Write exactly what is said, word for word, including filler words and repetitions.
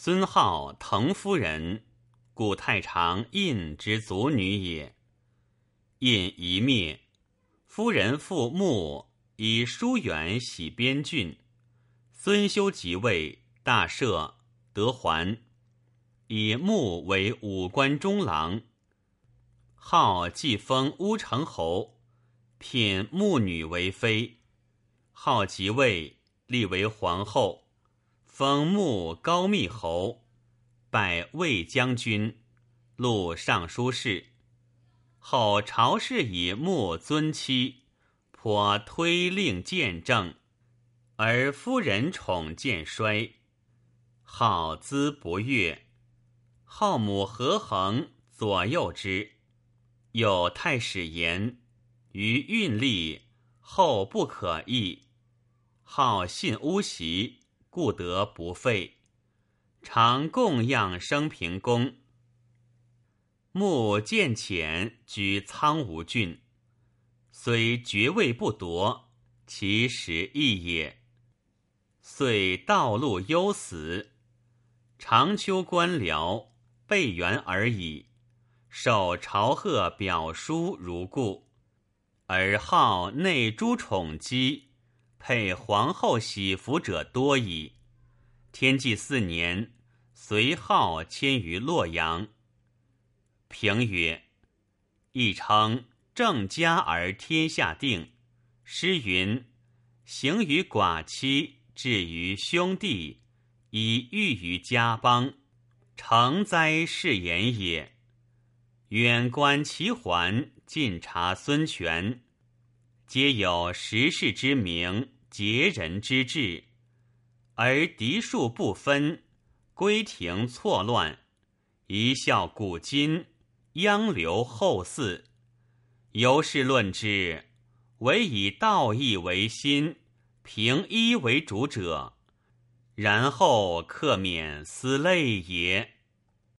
孙浩滕夫人，故太常胤之族女也。胤一灭，夫人父穆以疏远徙边郡。孙修即位，大赦，得还，以穆为武官中郎。号既封乌程侯，聘穆女为妃。号即位，立为皇后，封穆高密侯，拜魏将军，录尚书事。后朝事以穆尊妻，颇推令见政，而夫人宠渐衰。号资不悦，号母何衡左右之。有太史言，于运力后不可议。号信巫习，故得不废，常供养升平公。穆渐浅，居苍梧郡，虽爵位不夺，其实义也。遂道路忧死，长秋官僚，备元而已，受朝贺表书如故。而号内诸宠姬，配皇后喜服者多矣。天纪四年，随号迁于洛阳。评曰：亦称正家而天下定。诗云：行于寡妻，至于兄弟，以喻于家邦，诚哉是言也。远观齐桓，近察孙权，皆有时势之明，节人之治，而嫡庶不分，归庭错乱，一笑古今，央留后嗣。由是论之，唯以道义为心，平一为主者，然后克免思累也。